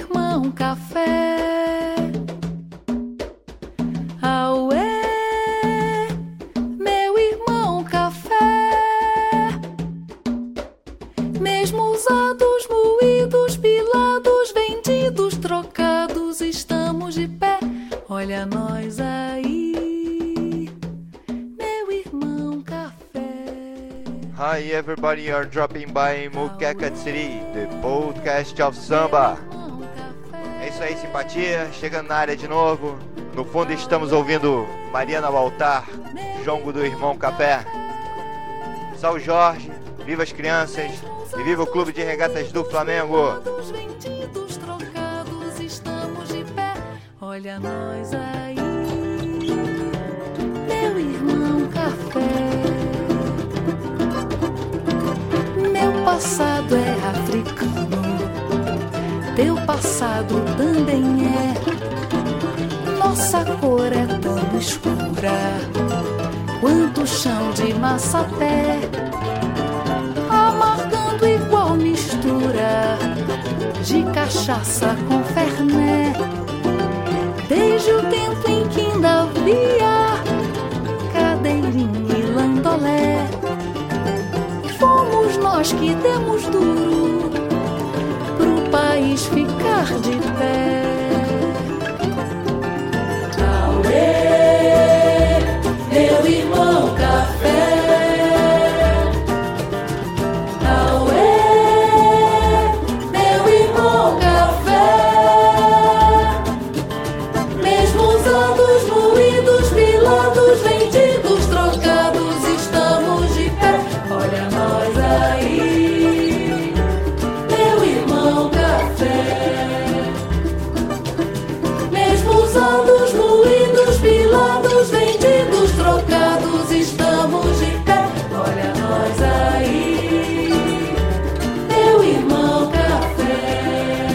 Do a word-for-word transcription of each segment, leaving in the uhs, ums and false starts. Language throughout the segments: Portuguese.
irmão café. Auê, meu irmão café. Mesmo usados, moídos, pilados, vendidos, trocados, estamos de pé. Olha nós aí, meu irmão café. Hi everybody, you're dropping by Muqueca City, the podcast of samba. É isso aí, simpatia, chegando na área de novo. No fundo estamos ouvindo Mariana Baltar, jongo do Irmão Café. Salve Jorge, viva as crianças e viva o Clube de Regatas do Flamengo. Vendidos, trocados, estamos de pé. Olha nós aí, meu irmão café. Meu passado é africano, teu passado também é. Nossa cor é tão escura quanto o chão de massapé, amargando igual mistura de cachaça com ferné. Desde o tempo em que ainda havia cadeirinha e landolé, fomos nós que demos duro pro país ficar de pé. Auê, meu irmão café. Auê, meu irmão café. Mesmo usados, moídos, pilados, vendidos, trocados, estamos de pé. Olha nós aí, meu irmão café. Mesmo usados, moídos, pilados, vendidos, trocados, estamos de pé. Olha nós aí, meu irmão café.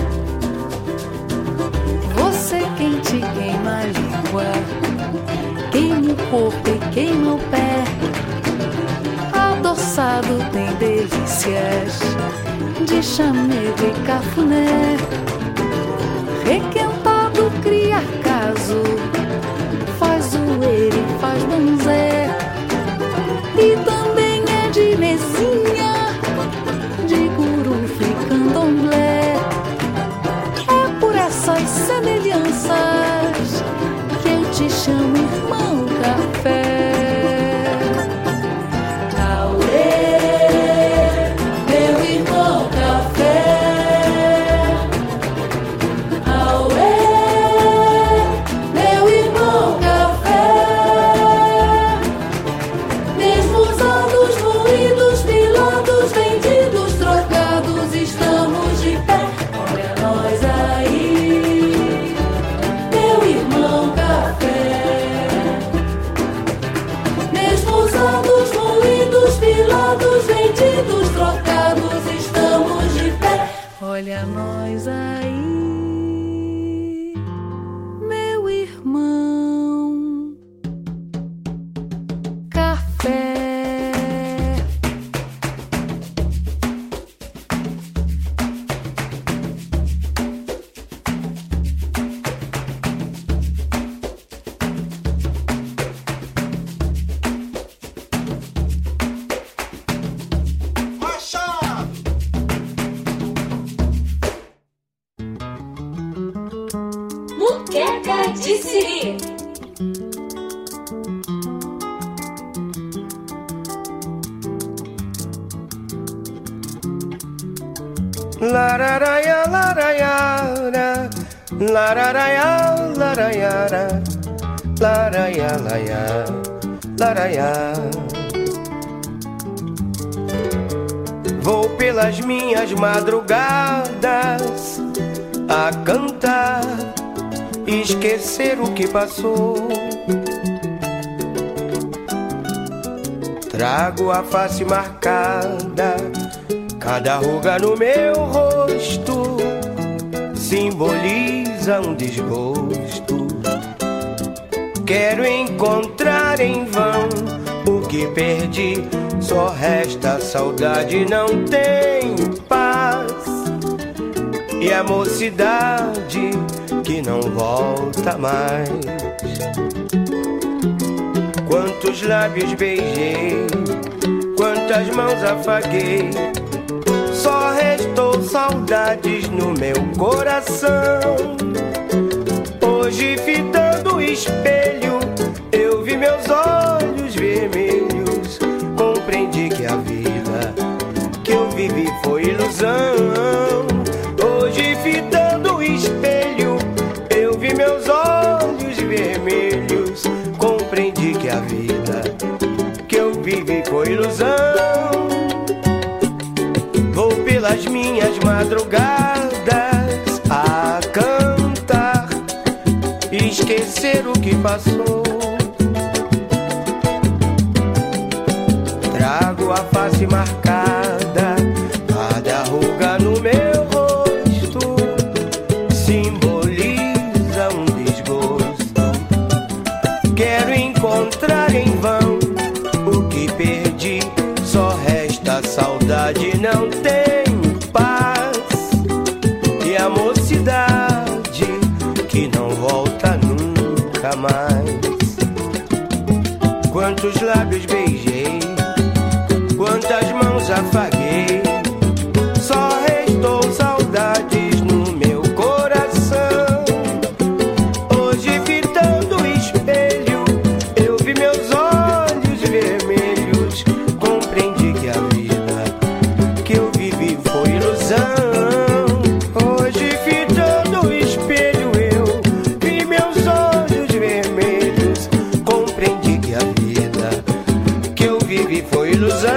Você quente queima a língua, queima o corpo e queima o pé. Adoçado tem delícias de chamego e cafuné. Requentado cria caso, faz zoeira e faz bonzé. E também é de mesinha, de gurufe e candomblé. É por essas semelhanças que eu te chamo irmão café. Auê, meu irmão café. Auê, meu irmão café. Mesmo usados, moídos, pilados, vendidos, trocados, estamos de pé. Olha nós aí, meu irmão café. Mesmo usados, moídos, pilados, vendidos, trocados, estamos de pé. Olha nós aí, meu irmão café. Muqueca de Siri. Lararaya, larayara, lararaya, larayara, laraya, laya, laraya. Vou pelas minhas madrugadas a cantar, esquecer o que passou. Trago a face marcada, cada ruga no meu rosto simboliza um desgosto. Quero encontrar em vão o que perdi, só resta saudade, não tem paz. e a mocidade que não volta mais. Quantos lábios beijei, quantas mãos afaguei, só restou saudades no meu coração. Hoje, fitando o espelho, eu vi meus olhos vermelhos, compreendi que a vida que eu vivi foi ilusão. Hoje, fitando o espelho, eu vi meus olhos vermelhos, compreendi que a vida que eu vivi foi ilusão. Vou pelas minhas madrugadas a cantar e esquecer o que passou. Trago a face marcada, cada ruga no meu rosto simboliza um desgosto. Quero encontrar em vão o que perdi, só resta saudade, não tem paz. E a mocidade que não volta nunca mais. Quantos lábios beijei, quantas mãos afaguei, só restou saudades no meu coração. Hoje, fitando o espelho, eu vi meus olhos vermelhos, compreendi que a vida que eu vivi foi ilusão. Hoje, fitando o espelho, eu vi meus olhos vermelhos, compreendi que a vida que eu vivi foi ilusão.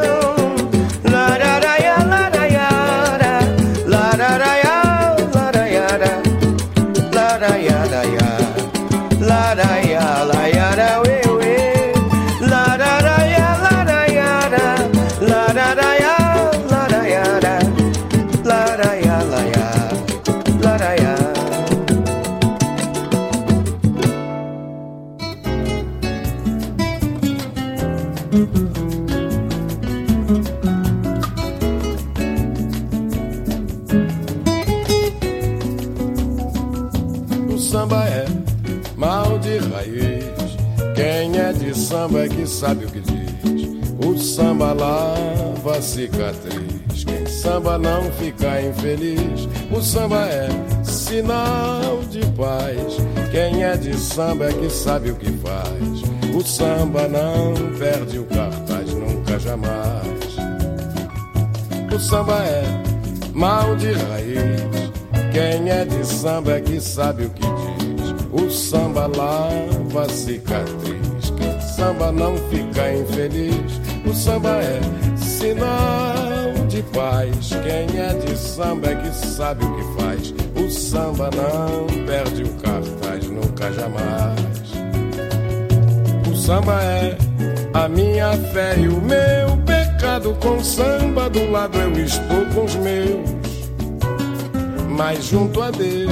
O samba é mal de raiz, quem é de samba é que sabe o que diz. O samba lava a cicatriz, quem samba não fica infeliz. O samba é sinal de paz, quem é de samba é que sabe o que faz. O samba não perde o cartaz nunca jamais. O samba é mal de raiz, quem é de samba é que sabe o que diz. O samba lava a cicatriz, quem samba não fica infeliz. O samba é sinal de paz, quem é de samba é que sabe o que faz. O samba não perde o cartaz nunca jamais. O samba é a minha fé e o meu pecado. Com samba do lado eu estou com os meus, mas junto a Deus.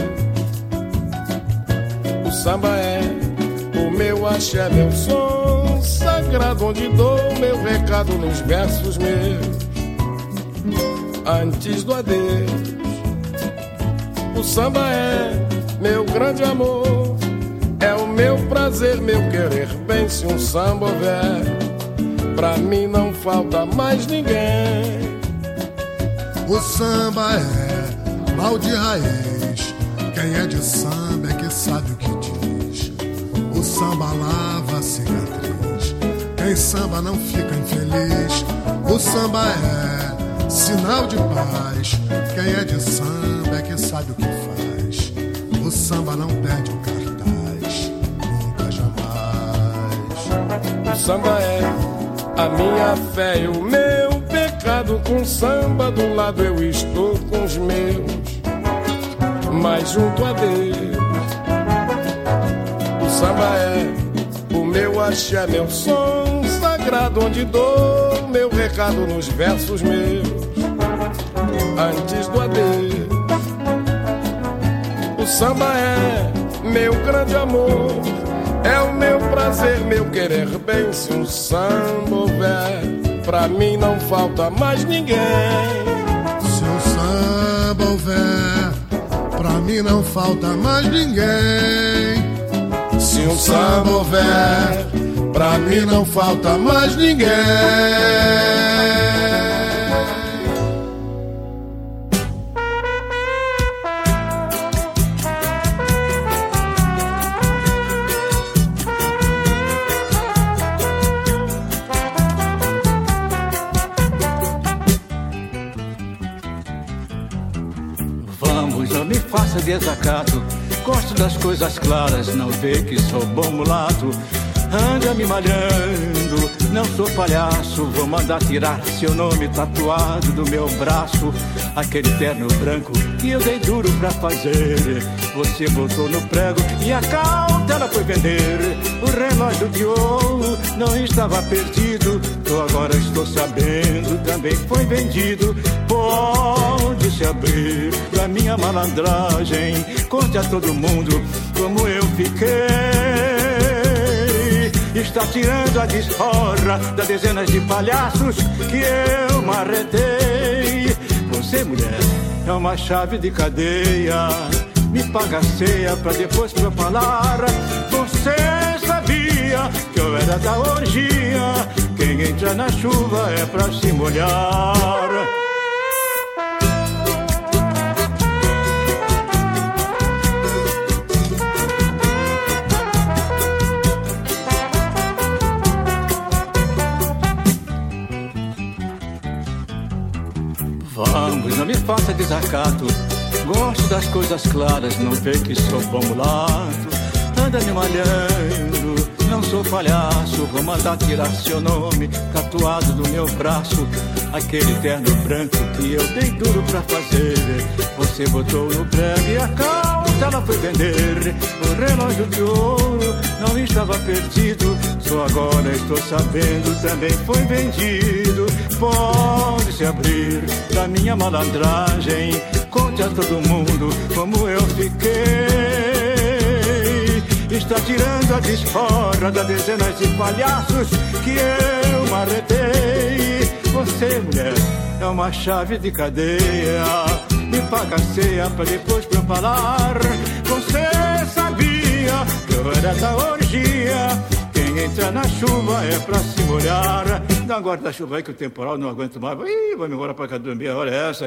O samba é o meu axé, meu som sagrado, onde dou meu recado nos versos meus, antes do adeus. O samba é meu grande amor, é o meu prazer, meu querer bem. Se um samba houver, pra mim não falta mais ninguém. O samba é mal de raiz, quem é de samba é que sabe o que diz. O samba lava a cicatriz, quem samba não fica infeliz. O samba é sinal de paz, quem é de samba é que sabe o que faz. O samba não perde o cartaz nunca jamais. O samba é a minha fé e o meu pecado. Com samba do lado eu estou com os meus, mas junto a Deus. O samba é o meu axé, meu som sagrado, onde dou meu recado nos versos meus, antes do adeus. O samba é meu grande amor, é o meu prazer, meu querer bem. Se um samba houver, pra mim não falta mais ninguém. Se um samba houver, mim não falta mais ninguém. Se um samba houver, pra mim não falta mais ninguém. Vamos, não me faça desacato. Gosto das coisas claras, não vê que sou bom mulato. Anda me malhando, não sou palhaço. Vou mandar tirar seu nome tatuado do meu braço. Aquele terno branco que eu dei duro pra fazer, você botou no prego e a cautela foi vender. O relógio de ouro não estava perdido, eu agora estou sabendo, também foi vendido. Pode se abrir pra minha malandragem, conte a todo mundo como eu fiquei. Está tirando a desforra das dezenas de palhaços que eu marretei. Você, mulher, é uma chave de cadeia, me paga a ceia pra depois pra eu falar. Você sabia que eu era da orgia, quem entra na chuva é pra se molhar. Vamos, não me faça desacato. Gosto das coisas claras, não vê que sou bom mulato. Anda me malhando, não sou palhaço. Vou mandar tirar seu nome tatuado do meu braço. Aquele terno branco que eu dei duro pra fazer, você botou no prego e a cautela foi vender. O relógio de ouro não estava perdido, só agora estou sabendo, também foi vendido. Pode se abrir da minha malandragem, conte a todo mundo como eu fiquei. Está tirando a desforra das dezenas de palhaços que eu marretei. Você, mulher, é uma chave de cadeia, me paga a ceia pra depois pra eu falar. Você sabia que eu era da orgia, quem entra na chuva é pra se molhar. Dá um guarda-chuva aí que o temporal não aguento mais. Ih, vou me embora pra cá dormir, olha essa.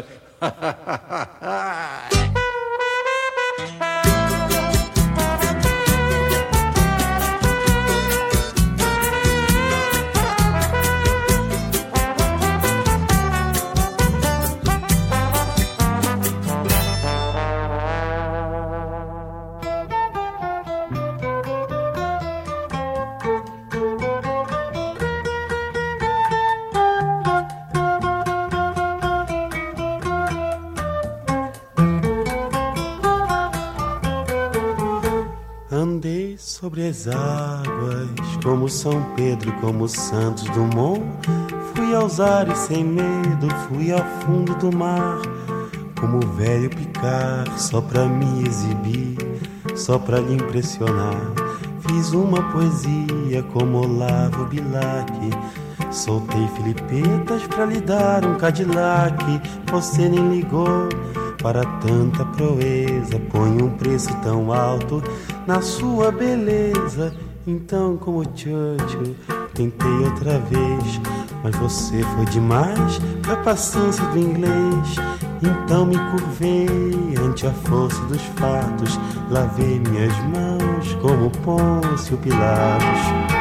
Andei sobre as águas, como São Pedro, como Santos Dumont. Fui aos ares sem medo, fui ao fundo do mar, como o velho Picard, só pra me exibir, só pra lhe impressionar. Fiz uma poesia como Olavo Bilac, soltei filipetas pra lhe dar um Cadillac. Você nem ligou para tanta proeza, põe um preço tão alto na sua beleza. Então, como Churchill, tentei outra vez, mas você foi demais pra paciência do inglês. Então me curvei ante a força dos fatos, lavei minhas mãos como Pôncio Pilatos.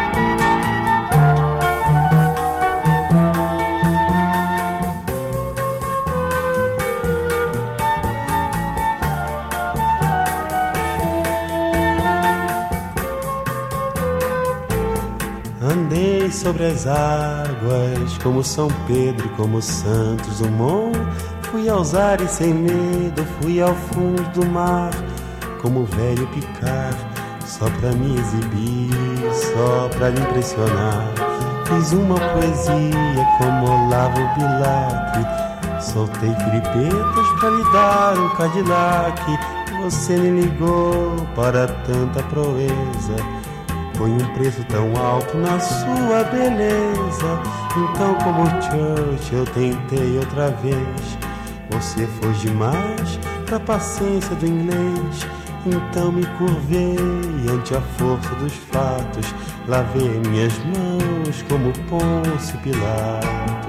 Andei sobre as águas, como São Pedro, como Santos Dumont. Fui aos ares sem medo, fui ao fundo do mar, como o velho Picard, só pra me exibir, só pra lhe impressionar. Fiz uma poesia como Olavo Bilac, soltei filipetas pra lhe dar um Cadillac. Você nem ligou para tanta proeza, põe um preço tão alto na sua beleza. Então, como Churchill, eu tentei outra vez, você foi demais pra paciência do inglês. Então me curvei ante a força dos fatos, lavei minhas mãos como Pôncio Pilatos.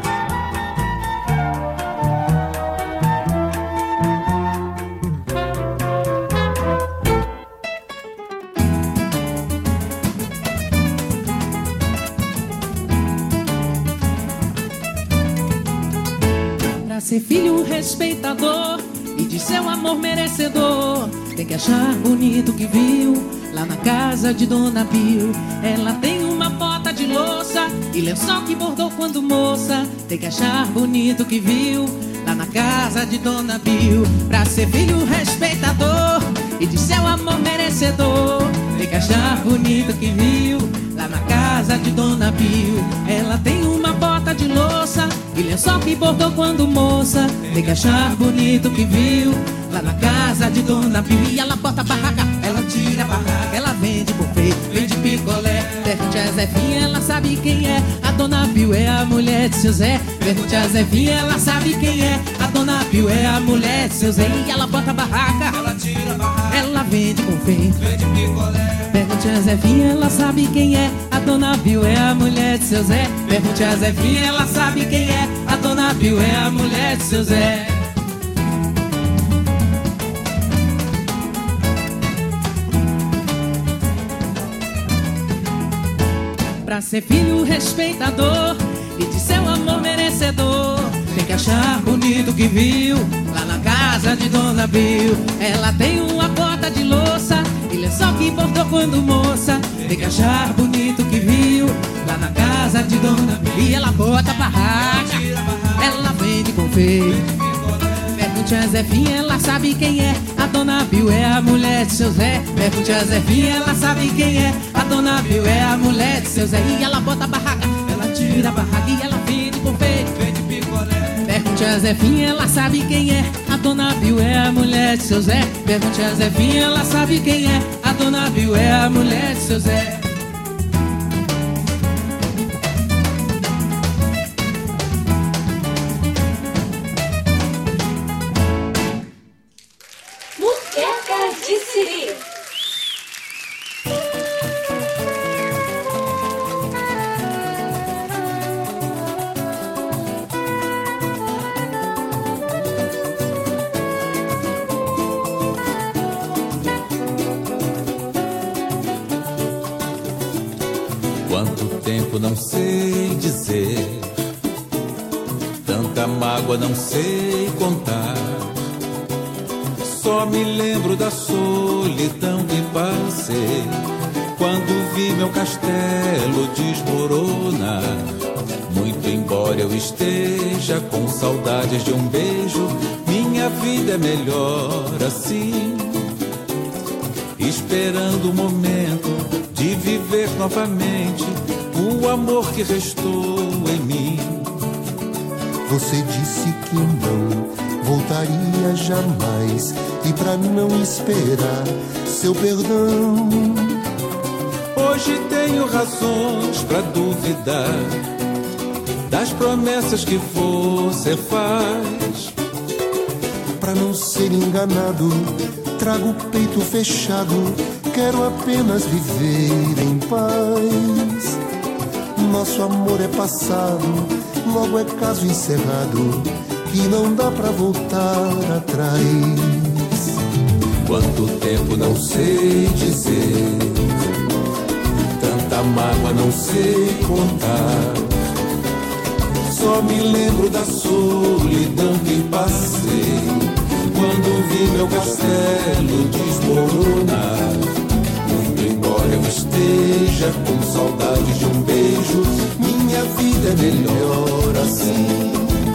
Pra ser filho respeitador e de seu amor merecedor, tem que achar bonito o que viu lá na casa de Dona Bill. Ela tem uma bota de louça e lençol que bordou quando moça. Tem que achar bonito o que viu lá na casa de Dona Bill. Pra ser filho respeitador e de seu amor merecedor, tem que achar bonito o que viu lá na casa de Dona Bill. Ela tem uma bota de louça e lençol que bordou quando moça. Tem que achar bonito o que viu lá na casa de Dona Bill. E ela bota a barraca, ela tira a barraca, ela vende buffet, vende picolé. Pergunte a Zefinha, ela sabe quem é. A Dona Bill é a mulher de seu Zé. Pergunte a Zefinha, ela sabe quem é. A Dona Bill é a mulher de seu Zé. E ela bota a barraca, ela tira a barraca, ela vende buffet, vende picolé. Pergunte a Zefinha, ela sabe quem é. A Dona Bill é a mulher de seu Zé. Pergunte a Zefinha, ela sabe quem é. A Dona Bill é a mulher de seu Zé. Pra ser filho respeitador e de seu amor merecedor, tem que achar bonito o que viu lá na casa de Dona Bill. Ela tem uma bota de louça e lençol que bordou quando moça. Tem que achar bonito o que viu lá na casa de Dona Bill. E ela bota a barraca, ela vende buffet. Pergunte a Zefinha, ela sabe quem é. A Dona Bill é a mulher de seu Zé. Pergunte a Zefinha, ela sabe quem é. A Dona Bill é a mulher de seu Zé. E ela bota a barraca, ela tira a barraca e ela vende buffet, vende picolé. Pergunte a Zefinha, ela sabe quem é. A Dona Bill é a mulher de seu Zé. Pergunte a Zefinha, ela sabe quem é. A Dona Bill é a mulher de seu Zé. Muqueca de Siri. Quanto tempo não sei dizer, tanta mágoa não sei contar. Só me lembro da solidão que passei quando vi meu castelo desmoronar. Muito embora eu esteja com saudades de um beijo, minha vida é melhor assim, esperando o momento de viver novamente o amor que restou em mim. Você disse que não voltaria jamais, e pra não esperar seu perdão, hoje tenho razões pra duvidar das promessas que você faz. Pra não ser enganado, trago o peito fechado, quero apenas viver em paz. Nosso amor é passado, logo é caso encerrado, que não dá pra voltar atrás. Quanto tempo não sei dizer, tanta mágoa não sei contar. Só me lembro da solidão que passei quando vi meu castelo desmoronar. Muito embora eu esteja com saudade de um beijo, minha vida é melhor assim,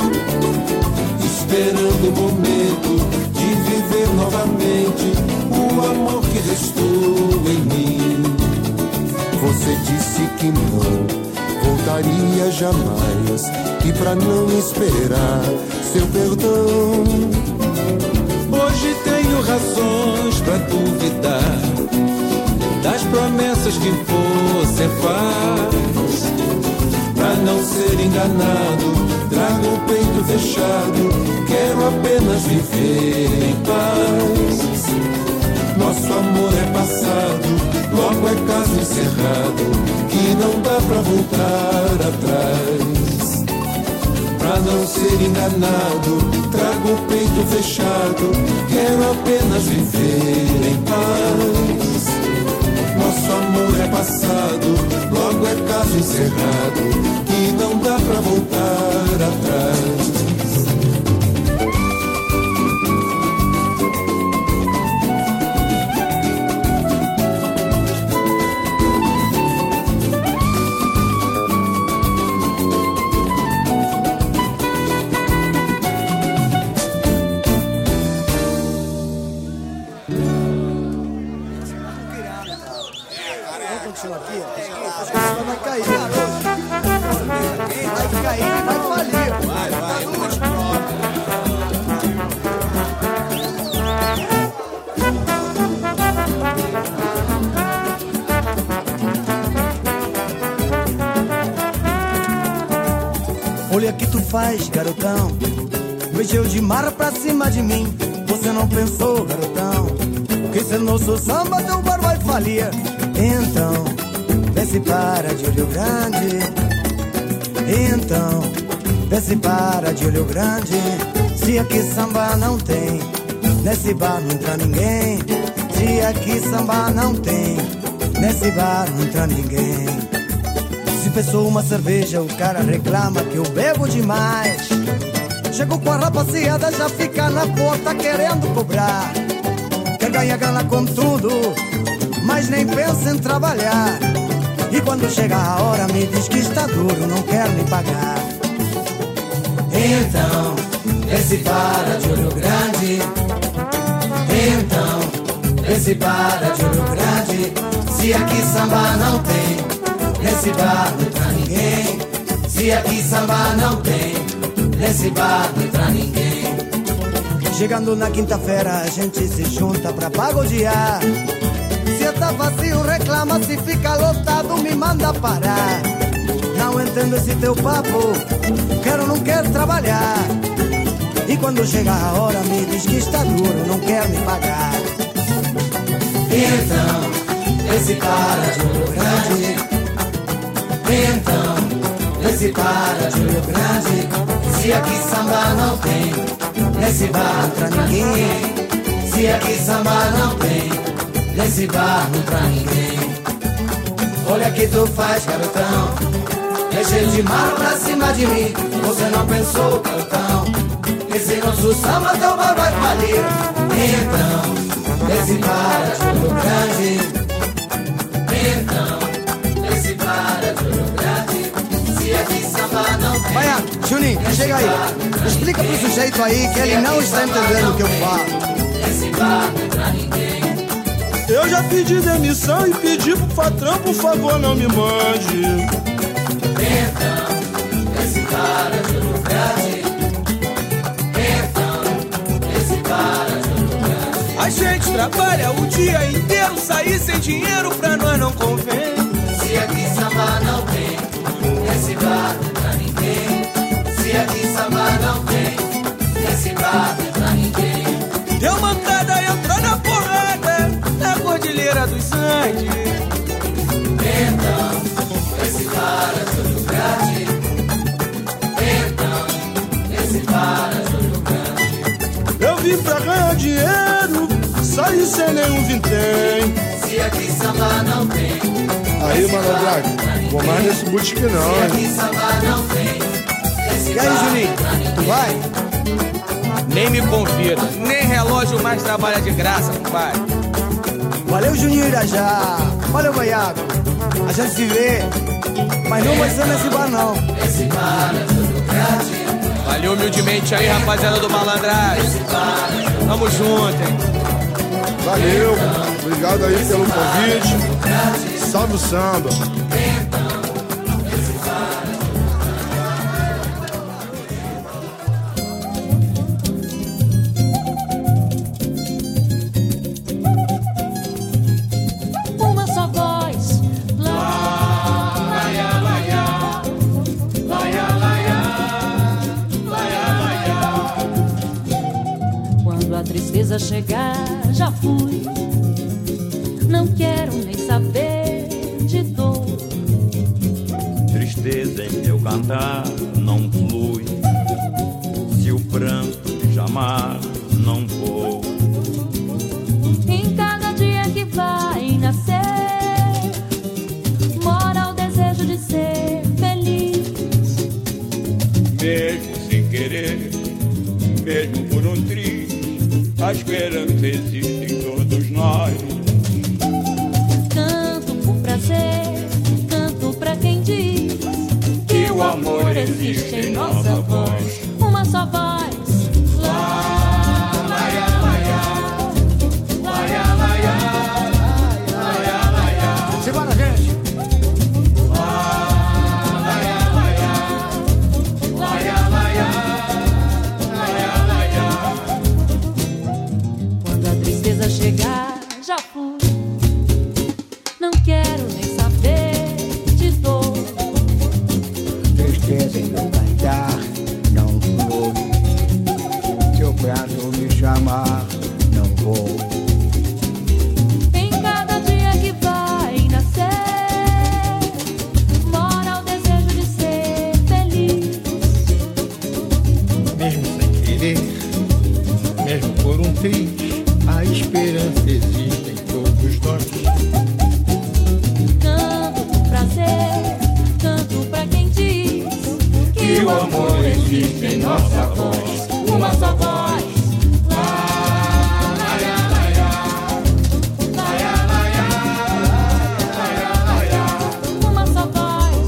esperando o momento de viver novamente o amor que restou em mim. Você disse que não voltaria jamais, e pra não esperar seu perdão, hoje tenho razões pra duvidar das promessas que você faz. Pra não ser enganado, trago o peito fechado, quero apenas viver em paz. Nosso amor é passado, logo é caso encerrado, que não dá pra voltar atrás. Pra não ser enganado, trago o peito fechado, quero apenas viver em paz. Nosso amor é passado, logo é caso encerrado, que não dá pra voltar atrás. Olha que tu faz, garotão, mexeu de mar pra cima de mim. Você não pensou, garotão, que se nosso samba teu bar vai falir. Então, vê se para de olho grande. Então, vê se para de olho grande. Se aqui samba não tem, nesse bar não entra ninguém. Se aqui samba não tem, nesse bar não entra ninguém. Se pensou uma cerveja, o cara reclama que eu bebo demais. Chegou com a rapaziada, já fica na porta querendo cobrar. Quer ganhar grana com tudo, mas nem pensa em trabalhar. E quando chega a hora me diz que está duro, não quer me pagar. Então, esse para de olho grande. Então, esse para de olho grande. Se aqui samba não tem, nesse bar não entra ninguém. Se aqui samba não tem, nesse bar não entra ninguém. Chegando na quinta-feira a gente se junta pra pagodear. Se tá vazio reclama, se fica lotado me manda parar. Não entendo esse teu papo, quero não quero trabalhar. E quando chega a hora me diz que está duro, não quer me pagar. Então, esse para de olho grande. Então, esse para de olho grande. Se aqui samba não tem, nesse bar não entra ninguém. Se aqui samba não tem, nesse bar não entra ninguém. Olha que tu faz, garotão, mexeu de mar pra cima de mim. Você não pensou, garotão, esse nosso samba teu bar vai falir. Então, esse para de olho grande. Então, esse para de olho grande. Se aqui samba não tem. Vai, Juninho, chega aí. Explica pro sujeito aí que ele não está entendendo o que eu falo. Esse bar não entra ninguém. Eu já pedi demissão e pedi pro patrão, por favor, não me mande. Então, esse cara de olho grande. Então, esse cara de olho grande. A gente trabalha o dia inteiro, sair sem dinheiro pra nós não convém. Se aqui samba não tem, esse bar não entra ninguém. Se aqui samba não tem, esse bar não entra ninguém. Deu mancada, entrou na porrada, na Cordilheira dos Andes. Então, esse para de olho grande. Então, esse para de olho grande. Eu vim pra ganhar dinheiro, saí sem nenhum vintém. Se aqui samba não tem. Aí, mano, Drago, vou mais nesse botique não, Se aqui samba não tem. Esse e aí, Juninho, tu vai? Nem me convida, nem relógio mais trabalha de graça, compadre. Valeu, Juninho Irajá. Valeu, Baiaco. A gente se vê, mas não vai ser nesse bar, não. Esse bar é tudo grande. Valeu humildemente aí, rapaziada do Malandragem. Tamo junto, hein? Valeu, obrigado aí pelo convite. Salve o samba. Laia, laia, laia, laia, laia, laia. chegar, já fui. Não quero nem saber de dor. Tristeza em meu cantar não flui. Se o pranto me chamar, não vou. Em cada dia que vai nascer, mora o desejo de ser feliz. Mesmo sem querer, mesmo por um triz, a esperança existe em todos nós. Canto com prazer, canto pra quem diz que o amor existe em nossa voz. Uma só voz. Lá, laia, laia, laia, laia, laia, laia. Simbora, gente. Lá, laia, laia, laia, laia, laia, laia. Quando a tristeza chegar, já fui. Não quero nem saber de dor. Tristeza em meu cantar não flui. Se o pranto me chamar, não vou. Em cada dia que vai nascer, mora o desejo de ser feliz. Mesmo sem querer, mesmo por um triz, a esperança existe em todos nós. Canto com prazer, canto pra quem diz Que o amor existe em nossa voz. uma só voz. Uma só voz.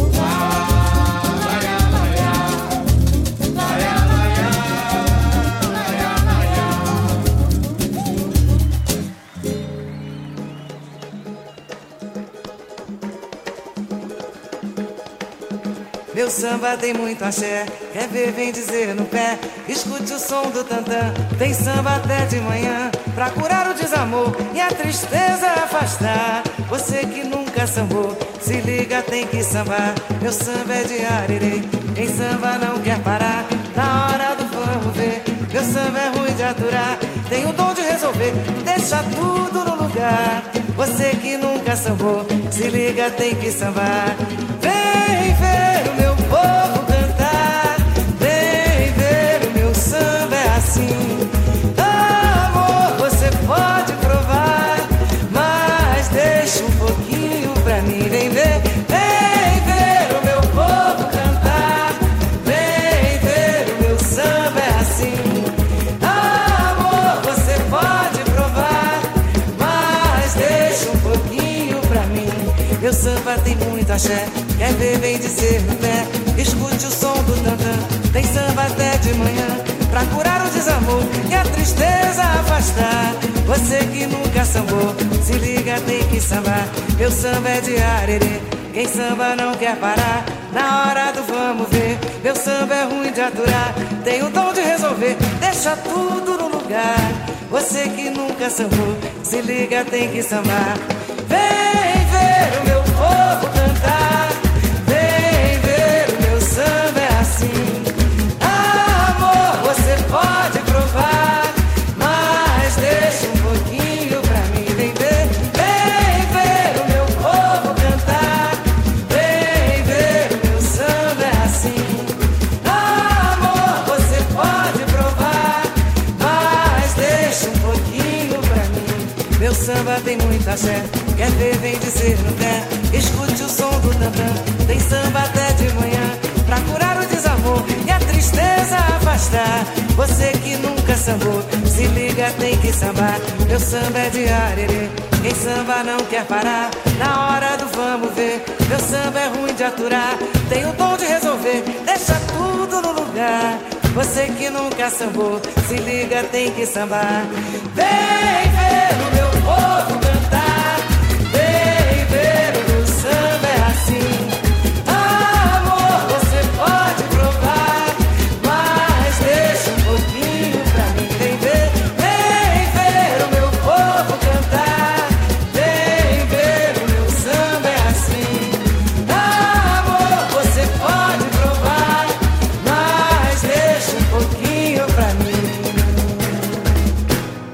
Meu samba tem muito axé, quer ver, vem dizer no pé. Escute o som do tantã, tem samba até de manhã, pra curar o desamor e a tristeza afastar. Você que nunca sambou, se liga, tem que sambar. Meu samba é de arerê, quem samba não quer parar. Na hora do vamos ver, meu samba é ruim de aturar. Tem o dom de resolver, deixa tudo no lugar. Você que nunca sambou, se liga, tem que sambar. Vem ver o meu povo cantar, vem ver o meu samba é assim. Amor, você pode provar, mas deixa um pouquinho pra mim. Vem ver, vem ver o meu povo cantar, vem ver o meu samba é assim. Amor, você pode provar, mas deixa um pouquinho pra mim. Meu samba tem muito axé, quer ver, vem dizer no pé. Escute o som do tantã, tem samba até de manhã, pra curar o desamor e a tristeza afastar. Você que nunca sambou, se liga, tem que sambar. Meu samba é de arerê, quem samba não quer parar. Na hora do vamos ver, meu samba é ruim de aturar. Tem o dom de resolver, deixa tudo no lugar. Você que nunca sambou, se liga, tem que sambar. Vem ver o meu povo cantar, vem ver o meu samba é assim. Amor, você pode provar, mas deixa um pouquinho pra mim. Vem ver, vem ver o meu povo cantar, vem ver o meu samba é assim. Amor, você pode provar, mas deixa um pouquinho pra mim. Meu samba tem muita axé, quer ver, vem dizer no pé. Escute o som do tantã, tem samba até de manhã, pra curar o desamor e a tristeza afastar. Você que nunca sambou, se liga, tem que sambar. Meu samba é de arerê, quem samba não quer parar. Na hora do vamos ver, meu samba é ruim de aturar. Tem o dom de resolver, deixa tudo no lugar. Você que nunca sambou, se liga, tem que sambar. Vem ver o meu povo cantar, vem ver o meu samba é assim. Amor, você pode provar, mas deixa um pouquinho pra mim. Vem ver, vem ver o meu povo cantar, vem ver o meu samba é assim. Amor, você pode provar, mas deixa um pouquinho pra mim.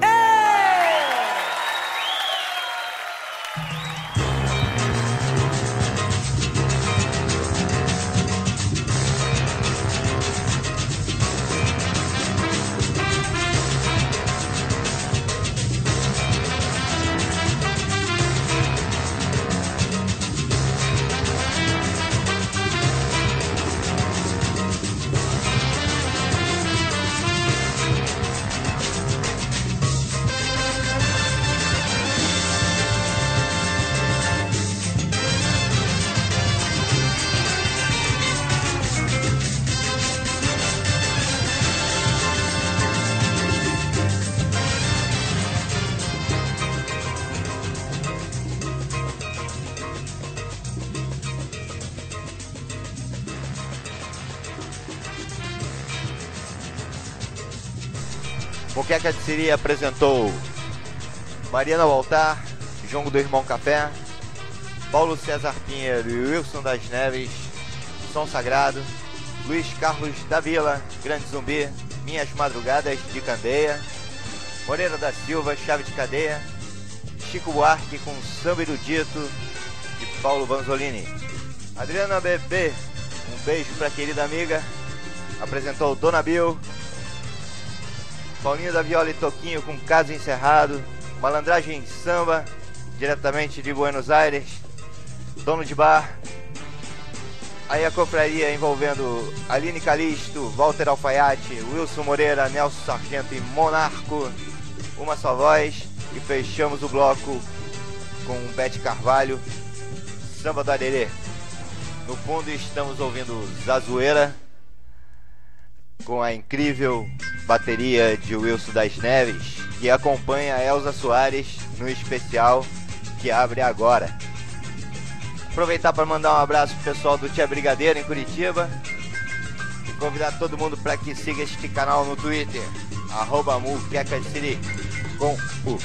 Muqueca de Siri apresentou Mariana Baltar, Jongo do Irmão Café, Paulo César Pinheiro e Wilson das Neves, Som Sagrado, Luiz Carlos da Vila, Grande Zumbi, Minhas Madrugadas de Candeia, Moreira da Silva, Chave de Cadeia, Chico Buarque com Samba Erudito e Paulo Vanzolini. Adriana Bebê, um beijo pra querida amiga, apresentou Dona Bill, Paulinho da Viola e Toquinho com Caso Encerrado, Malandragem Samba, diretamente de Buenos Aires, Dono de Bar. Aí a confraria envolvendo Aline Calisto, Walter Alfaiate, Wilson Moreira, Nelson Sargento e Monarco, Uma Só Voz. E fechamos o bloco com Bete Carvalho, Samba do Arerê. No fundo estamos ouvindo Zazueira, com a incrível bateria de Wilson das Neves, que acompanha Elza Soares no especial que abre agora. Aproveitar para mandar um abraço pro pessoal do Tia Brigadeiro em Curitiba e convidar todo mundo para que siga este canal no Twitter, arroba Muqueca de Siri, com U.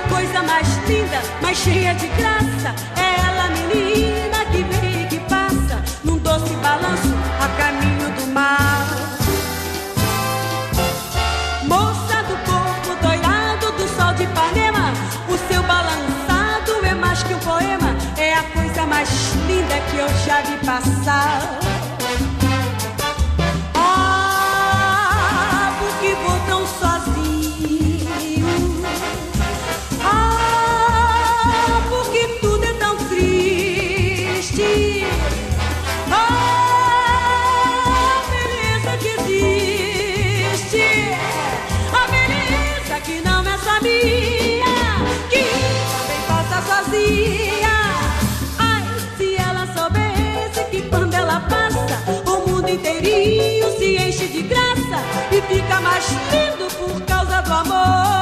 coisa mais linda, mais cheia de graça. É ela, menina, que vem e que passa num doce balanço a caminho do mar. Moça do corpo doirado do sol de Ipanema, o seu balançado é mais que um poema, é a coisa mais linda que eu já vi passar. Ah, por que vou tão sozinho? Ah, por que tudo é tão triste? Ah, beleza que existe, a beleza que não é só minha, que também passa sozinha. Ai, se ela soubesse que quando ela passa, o mundo inteirinho se enche de graça e fica mais lindo por causa do amor.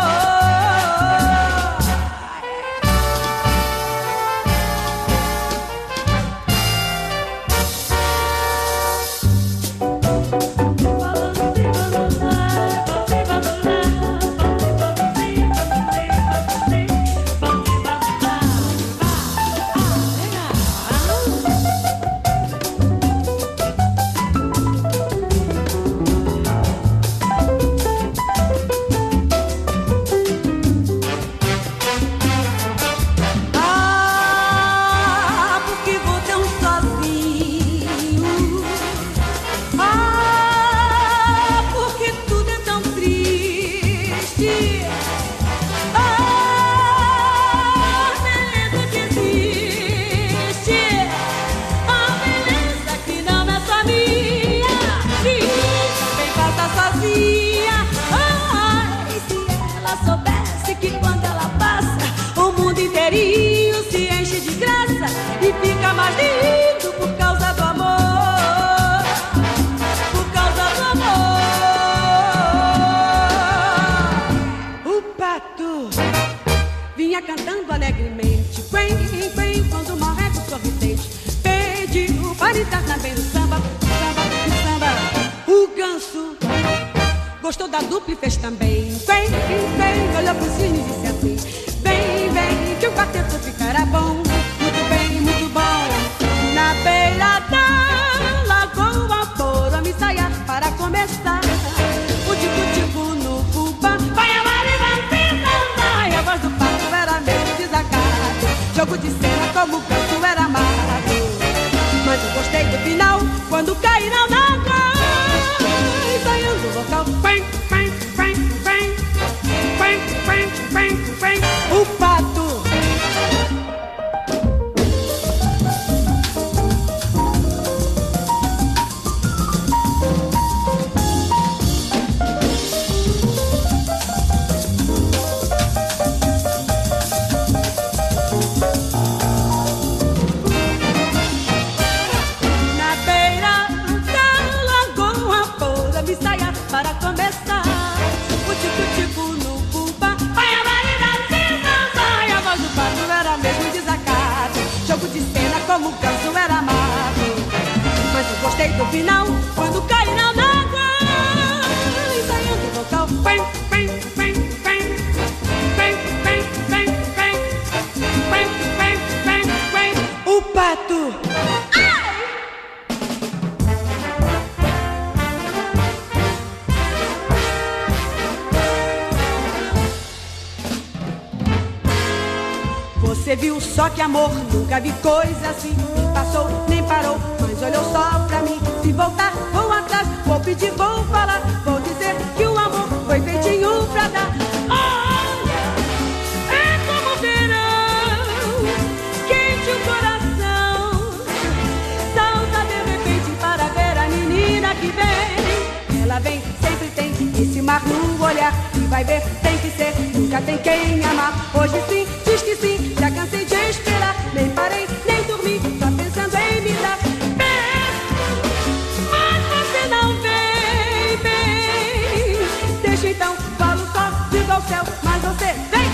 Se enche de graça e fica mais lindo por causa do amor, por causa do amor. O pato vinha cantando alegremente, quen, quen, quando o marreco sorridente pediu para entrar também no samba, samba, samba. O ganso gostou da dupla e fez também, quen, quen, olhou pro cine e disse assim: vem, vem, que o quarteto ficará bom. Muito bem, muito bom. Na beira da lagoa foram ensaiar para começar. O tico-tico no fubá, vai amar e vai vai. A voz do pato era meio desacato, jogo de cena como o canto era amado. Mas eu gostei do final, quando caíram na água, ensaiando o vocal. Vem, vem, vem, vem. Vem, vem, vem, vem. O pato. Na beira da lagoa foram ensaiar para começar. O tico-tico no fubá, vai amar e dança, vai. A voz do pato era mesmo desacato, jogo de cena como o canto era amado. Mas eu gostei do final, quando caíram na água, ensaiando o vocal. Vem, vem, vem, vem. Vem, vem, vem, vem. Vem, vem, vem, vem. O pato. Você viu só que amor, nunca vi coisa assim. Nem passou, nem parou, mas olhou só pra mim. Se voltar, vou atrás, vou pedir, vou falar. Vou dizer que o amor foi feitinho pra dar. Olha, é como o verão, quente o coração. Salta de repente para ver a menina que vem. Ela vem, sempre tem esse mar no olhar. E vai ver, tem que ser, nunca tem quem amar. Hoje sim, diz que sim, já cansei de esperar. Nem parei, nem dormi, só pensando em me dar beijo. Mas você não vem, vem. Deixa então, falo só, digo ao céu, mas você vem.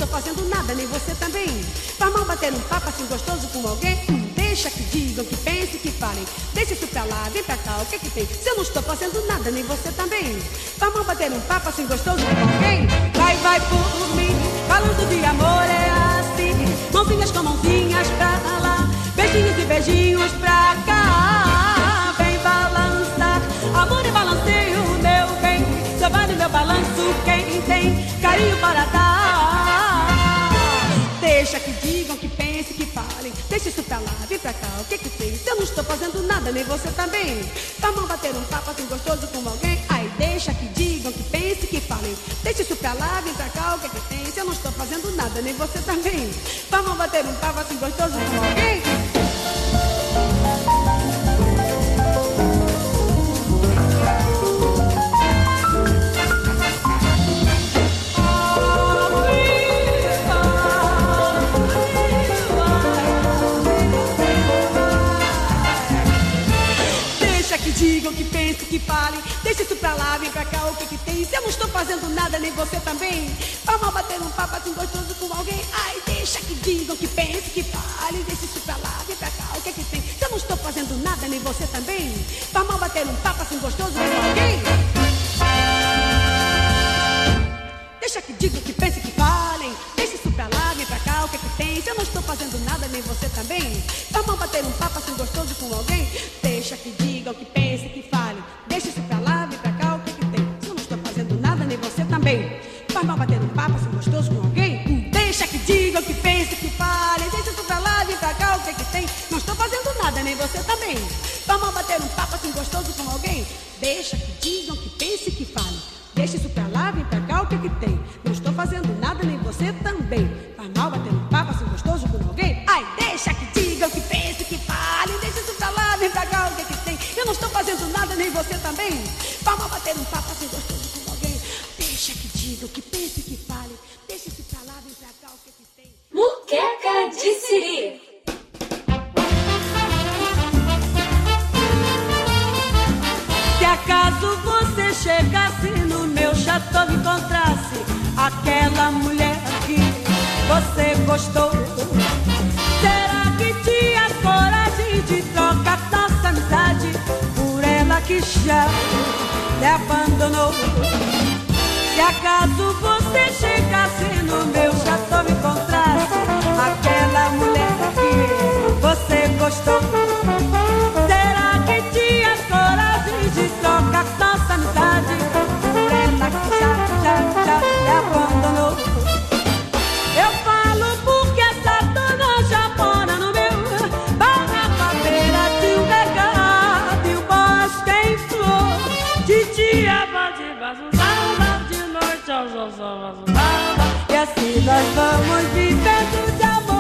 fazendo nada, nem você também. Faz mal bater um papo assim gostoso com alguém? Hum, deixa que digam, que pensem, que falem. Deixa isso pra lá, vem pra cá, o que que tem? Se eu não estou fazendo nada, nem você também. Faz mal bater um papo assim gostoso com alguém? Vai, vai por mim, falando de amor é assim. Mãozinhas com mãozinhas pra lá, beijinhos e beijinhos pra cá. Vem balançar, amor e balanceio, meu bem. Só vai no meu balanço quem tem carinho para dar. Deixa que digam, que pensem, que falem. Deixa isso pra lá, vem pra cá, o que que tem? Se eu não estou fazendo nada, nem você também. Vamos bater um papo assim gostoso com alguém? Ai, deixa que digam, que pensem, que falem. Deixa isso pra lá, vem pra cá, o que que tem? Se eu não estou fazendo nada, nem você também. Vamos bater um papo assim gostoso com alguém? Digam, que pensem, que falem. Deixa isso pra lá, vem pra cá, o que que tem? Se eu não estou fazendo nada, nem você também. Vamos bater um papo assim gostoso com alguém? Ai, deixa que digam, que pensem, que falem. Deixa isso pra lá, vem pra cá, o que que tem? Se eu não estou fazendo nada, nem você também. Vamos bater um papo assim gostoso com alguém? Deixa que digam, que pensem, que falem. Deixa isso pra lá, vem pra cá, o que que tem? Se eu não estou fazendo nada, nem você também. Vamos bater um papo assim gostoso com alguém? Deixa que digam, que pensem, que falem. Deixa isso pra lá, vem pra cá, o que que tem? Se eu não estou fazendo nada, nem você também. Vamos bater um papo assim gostoso com alguém? Hum, deixa que digam, que pensem, que falem. Deixa isso pra lá, vem pra cá, o que que tem? Não estou fazendo nada, nem você também. Vamos bater um papo assim gostoso com alguém? Deixa que digam, que pensem, que falem. Deixa isso pra lá, vem pra cá, o que que tem? Não estou fazendo nada, nem você também. Faz mal bater um papo assim gostoso com alguém? Ai, deixa que digam, que pensem, que falem. Deixa isso pra lá, vem pra cá, o que que tem? Eu não estou fazendo nada, nem você também. Faz mal bater um papo assim gostoso com alguém? Deixa que digam, que pensem, que falem. Deixa isso pra lá, vem pra cá, o que que tem? Muqueca de Siri. Se acaso você chegasse no meu chateau e encontrasse aquela mulher que você gostou, será que tinha coragem de trocar nossa amizade por ela que já me abandonou? Se acaso você chegasse no meu chateau e encontrasse aquela mulher que você gostou, será que tinha coragem de trocar nossa amizade por ela que já, já, já me abandonou? Eu falo porque essa dona já mora no meu barracabeira de um legado e o bosque em flor. De dia bate vasuzada, de noite ao zozó vasuzada, e assim nós vamos vivendo de amor.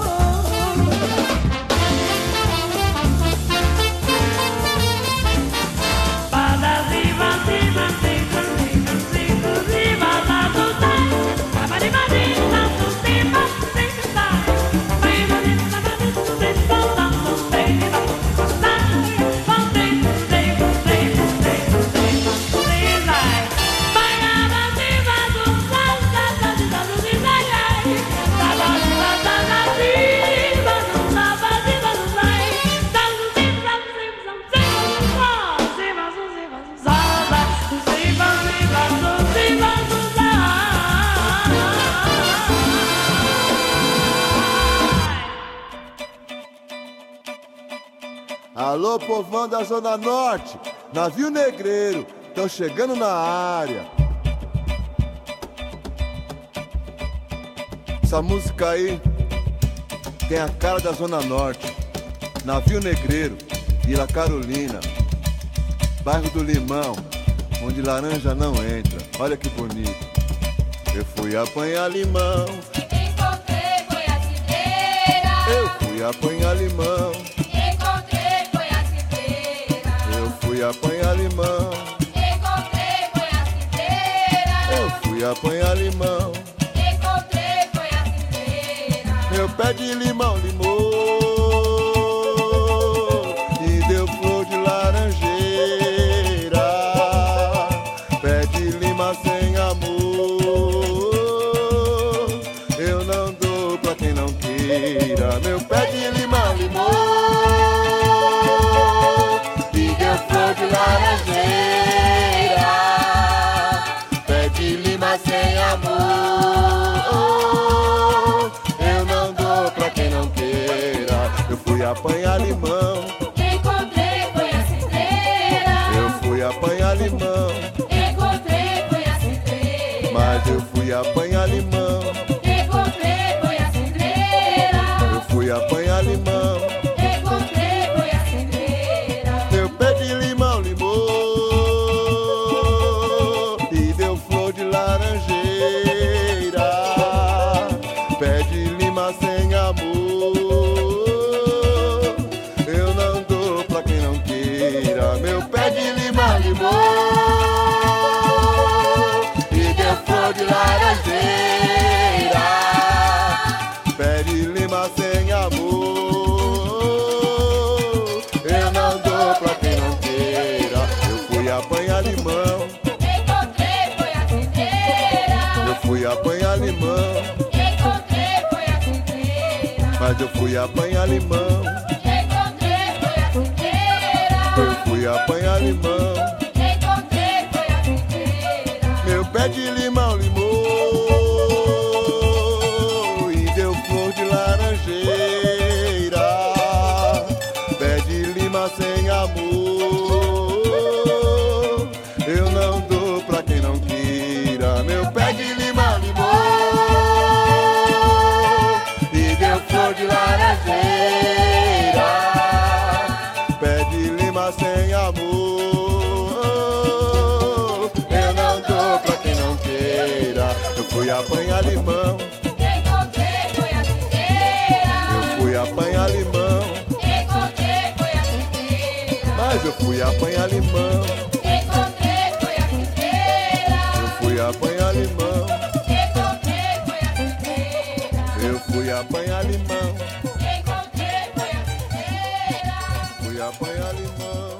Alô, povão da Zona Norte, navio negreiro, estão chegando na área. Essa música aí tem a cara da Zona Norte. Navio negreiro, Vila Carolina, bairro do Limão, onde laranja não entra. Olha que bonito. Eu fui apanhar limão, Encontrei goiacideira. eu fui apanhar limão, Encontrei goiacideira. eu fui apanhar limão, Encontrei goiacideira. eu fui apanhar limão. Encontrei goiacideira. Meu pé de limão limou e deu flor de laranjeira. Pé de lima sem amor, Mas eu fui apanhar limão. Encontrei foi a figueira. Eu fui apanhar limão. Encontrei foi a figueira. Meu pé de limão limou e deu flor de laranjeira. Pé de lima sem amor, eu não dou pra quem não queira. Meu pé de lima limou e deu flor de laranjeira. Pé de lima sem amor, eu não dou pra quem não queira. Eu fui apanhar limão. Encontrei foi a figueira. Eu fui apanhar limão. Encontrei foi a figueira. Mas eu fui apanhar limão. Encontrei foi a figueira. Eu fui apanhar limão. Encontrei foi a figueira. Eu fui apanhar limão. Encontrei foi a figueira. Fui apanhar limão.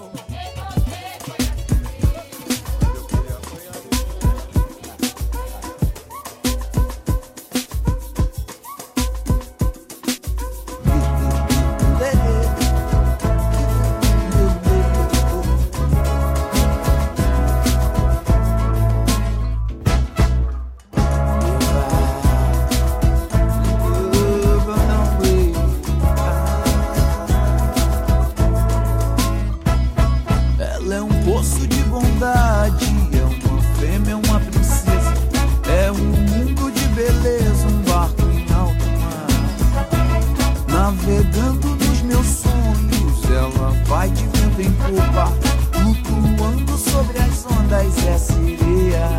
Ela é um poço de bondade, é uma fêmea, uma princesa. É um mundo de beleza, um barco em alto mar. Navegando nos meus sonhos, ela vai de vento em popa, flutuando sobre as ondas. É sereia,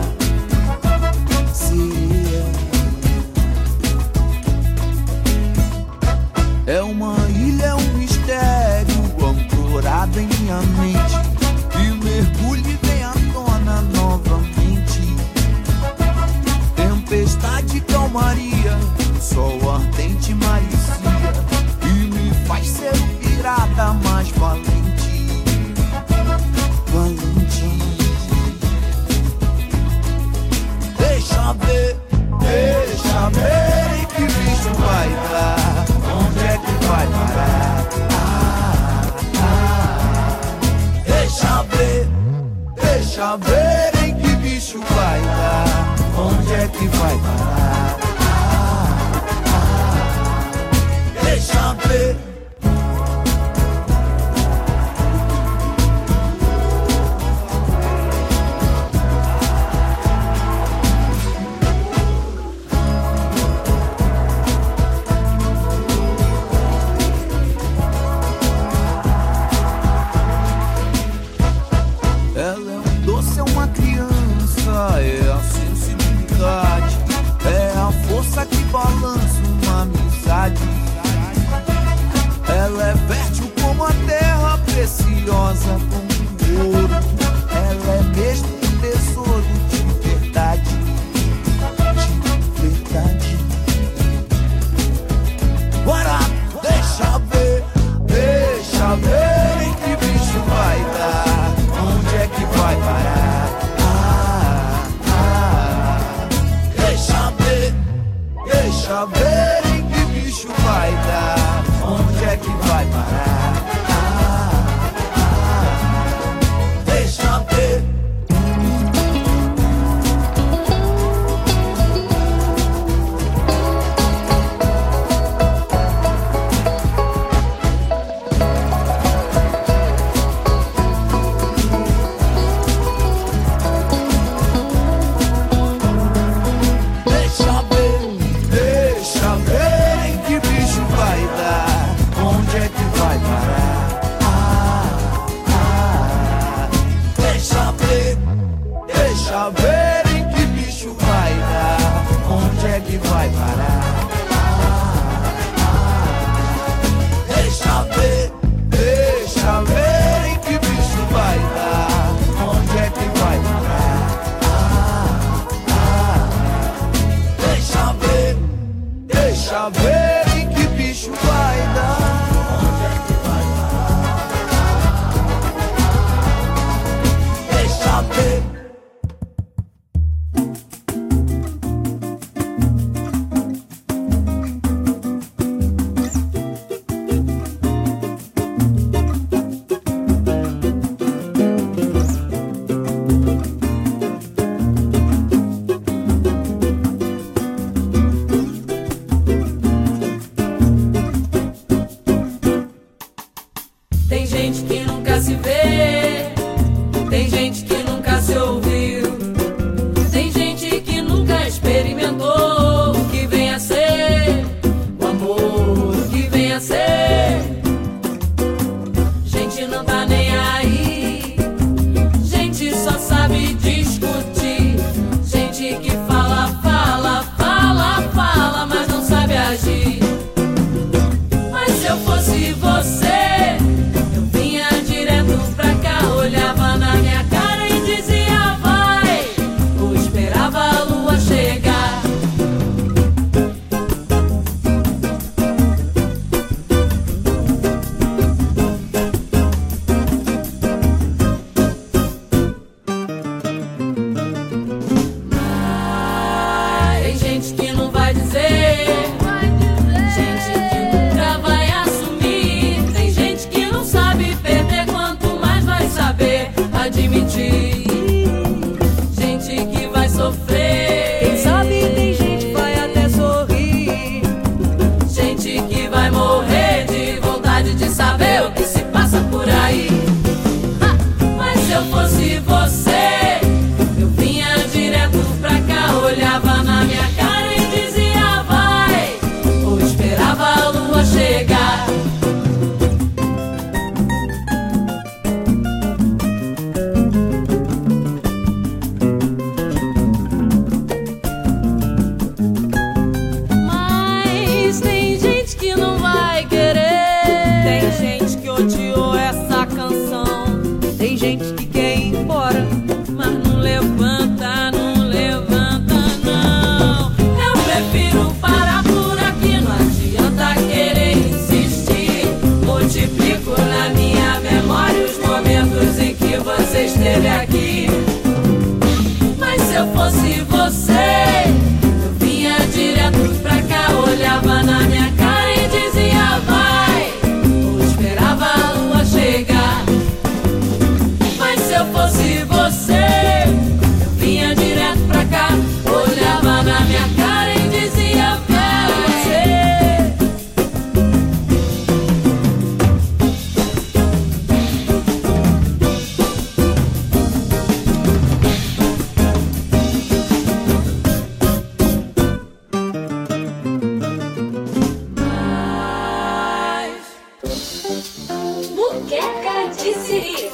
sereia. É uma ilha, é um mistério ancorado em minha mente. E mergulho e vem à tona novamente. Tempestade, calmaria, sol ardente, maresia. E me faz ser o pirata mais valente, valente. Deixa ver, deixa ver que bicho vai dar. Onde é que vai parar? Deixa ver, deixa ver em que bicho vai dar. Onde é que vai parar? Ah, ah, deixa ver. Ela é um doce, é uma criança, é a sensibilidade, é a força que balança uma amizade. dizer. Tem gente que nunca se ouviu, tem gente que nunca experimentou o que vem a ser o amor, o que vem a ser. Gente não tá nem aí, gente só sabe discutir, gente que fala, fala, fala, fala, mas não sabe agir. Mas se eu fosse você, eu vinha direto pra cá, olhava na minha cara e dizia vai, ou esperava a lua chegar. Tem gente que não vai dizer, gente que nunca vai assumir, tem gente que não sabe perder, quanto mais vai saber admitir. Gente que vai sofrer, quem sabe tem gente que vai até sorrir, gente que vai morrer de vontade de saber o que se passa por aí. Ha! Mas se eu fosse você, eu vinha direto pra cá, olhava na minha cara e dizia vai, ou esperava a lua chegar. Mas tem gente que não vai querer, tem gente que odiou essa canção, tem gente que quer ir embora, mas não levanta, não levanta não. Eu prefiro parar por aqui, não adianta querer insistir. Multiplico na minha memória os momentos em que você esteve aqui. Mas se eu fosse você, eu vinha direto pra cá, olhava na minha cara e dizia vai, ou esperava a lua chegar. Mas se eu fosse você, eu vinha direto pra cá, olhava na minha cara e dizia vai você. Muqueca de Siri.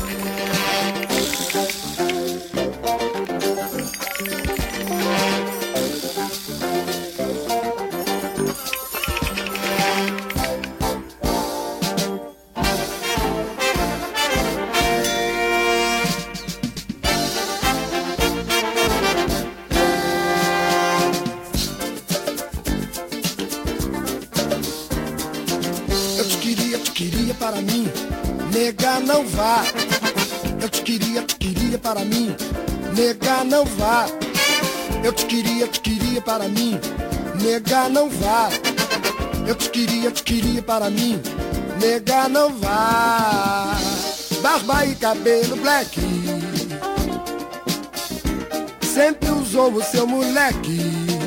Eu te queria, te queria para mim, nega não vá. Eu te queria, te queria para mim, nega não vá. Eu te queria, te queria para mim, nega não vá. Eu te queria, te queria para mim, nega não vá. Barba e cabelo black, sempre usou o seu moleque,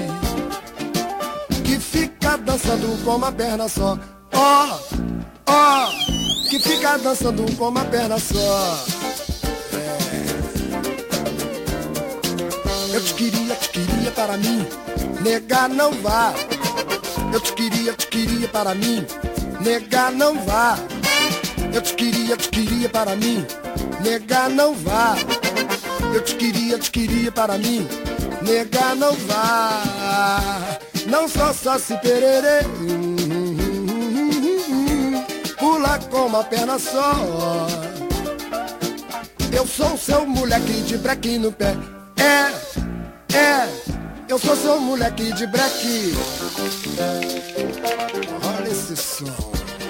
que fica dançando com uma perna só. Ó, ó, que fica dançando com uma perna só. É. Eu te queria, te queria para mim, nega não vá. Eu te queria, te queria para mim, nega não vá. Eu te queria, te queria para mim, nega não vá. Eu te queria, te queria para mim, nega não vá. Não só só se pererê, pula com uma perna só. Eu sou seu moleque de breque no pé. É, é, eu sou seu moleque de breque. Olha esse som.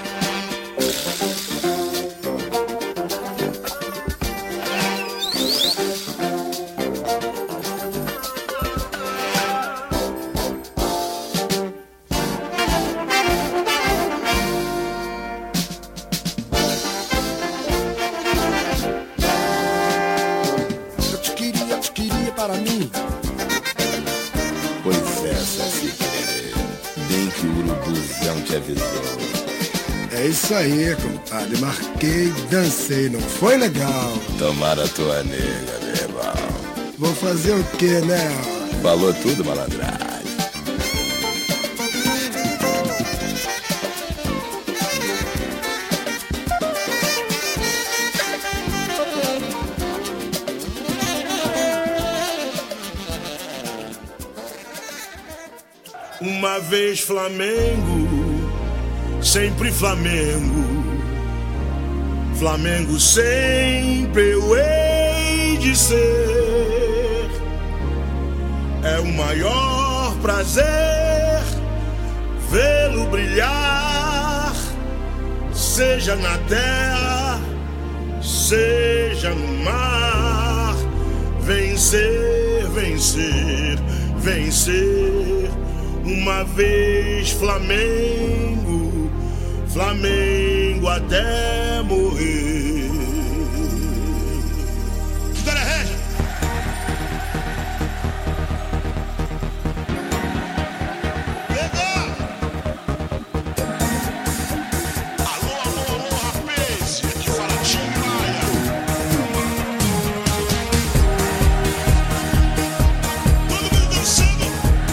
Para mim. Pois é, Saci, bem que o urubuzão te avisou. É isso aí, compadre. Marquei, dancei, não foi legal? Tomara a tua nega, meu irmão. Vou fazer o quê, né? Falou tudo, malandragem. Uma vez Flamengo, sempre Flamengo. Flamengo sempre eu hei de ser. É o maior prazer vê-lo brilhar, seja na terra, seja no mar. Vencer, vencer, vencer. Uma vez Flamengo, Flamengo até morrer. Vitória Regia! Pegou! Alô, alô, alô, rapaz! Aqui fala Tim Maia. Todo mundo dançando!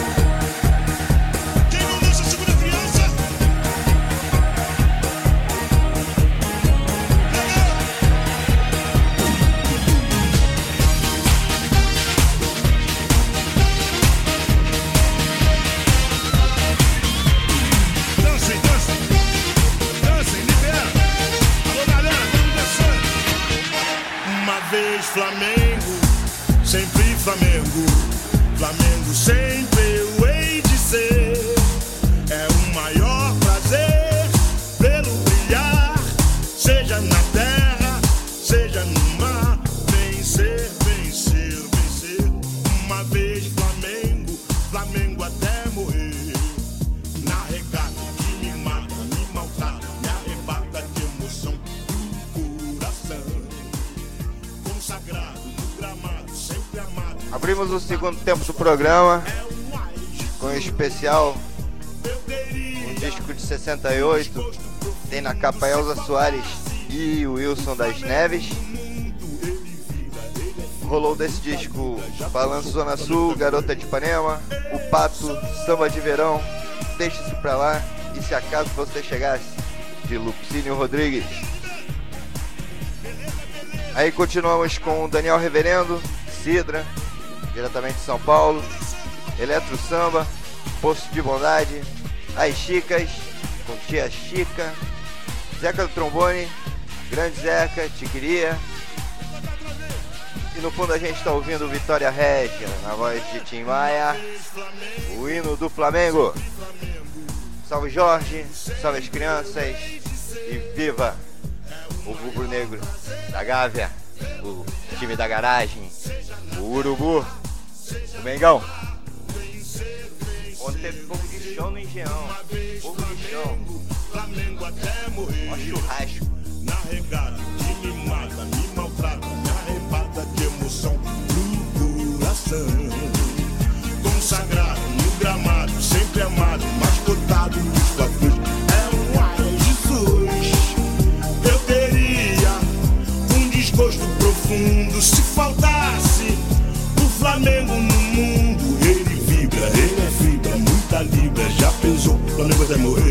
Flamengo, sempre Flamengo. Flamengo sempre eu hei de ser. É o maior prazer vê-lo brilhar, seja na terra, seja no mar. Vencer, vencer, vencer. Uma vez Flamengo, Flamengo até morrer. Na regata que me mata, me maltrata, me arrebata de emoção do coração. Consagrado no gramado, sempre amado. Abrimos o segundo tempo do programa com um especial, um disco de sessenta e oito. Tem na capa Elza Soares e o Wilson das Neves. Rolou desse disco Balanço Zona Sul, Garota de Ipanema, O Pato, Samba de Verão, Deixa Isso Pra Lá e Se Acaso Você Chegasse, de Lupicínio Rodrigues. Aí continuamos com Daniel Reverendo, Cidra, diretamente de São Paulo, Eletro Samba, Poço de Bondade, As Chicas, com Tia Chica, Zeca do Trombone, Grande Zeca, Tiquiria. E no fundo a gente está ouvindo Vitória Regia, na voz de Tim Maia, o hino do Flamengo. Salve Jorge, salve as crianças e viva o rubro-negro da Gávea, o time da garagem, o Urubu, o Mengão. Ontem teve fogo de chão no Engenhão, fogo de chão, ó churrasco. Na regata que me mata, me maltrata, me arrebata de emoção no coração. Consagrado no gramado, sempre amado, mascotado nos papéis. É um ai Jesus. Eu teria um desgosto profundo se faltasse o Flamengo no mundo. Ele vibra, ele é fibra, muita libra. Já pensou, o Flamengo até morrer.